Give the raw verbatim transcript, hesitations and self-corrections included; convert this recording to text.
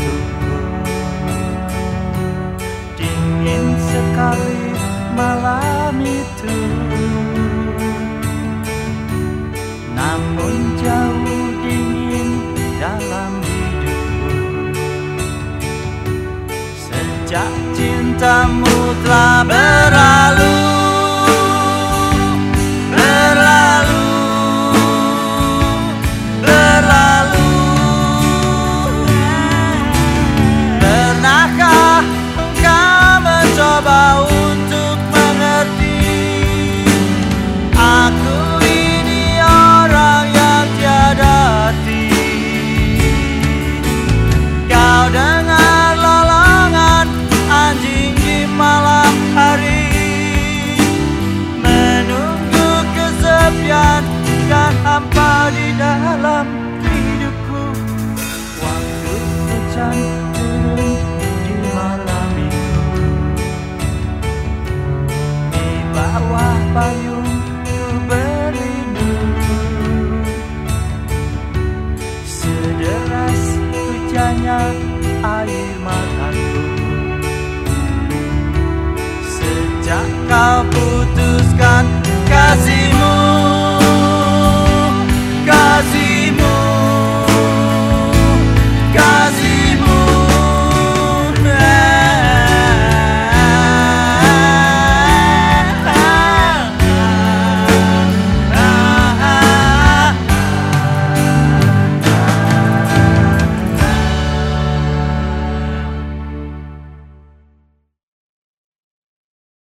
untukku. Dingin sekali malam itu, namun jauh dingin dalam hidupku. Sejak cintamu telah berlalu, berlalu, berlalu. Pernahkah engkau mencoba untuk mengerti? Aku ini orang yang tiada arti. Kau dengar lolongan anjing di malam hari, menunggu kesepian dan hampa di dalam hidupku. Waktu hujan turun di malam itu, di bawah payung ku berlindung. Sederas hujannya air mataku. Sejak kau putuskan kasih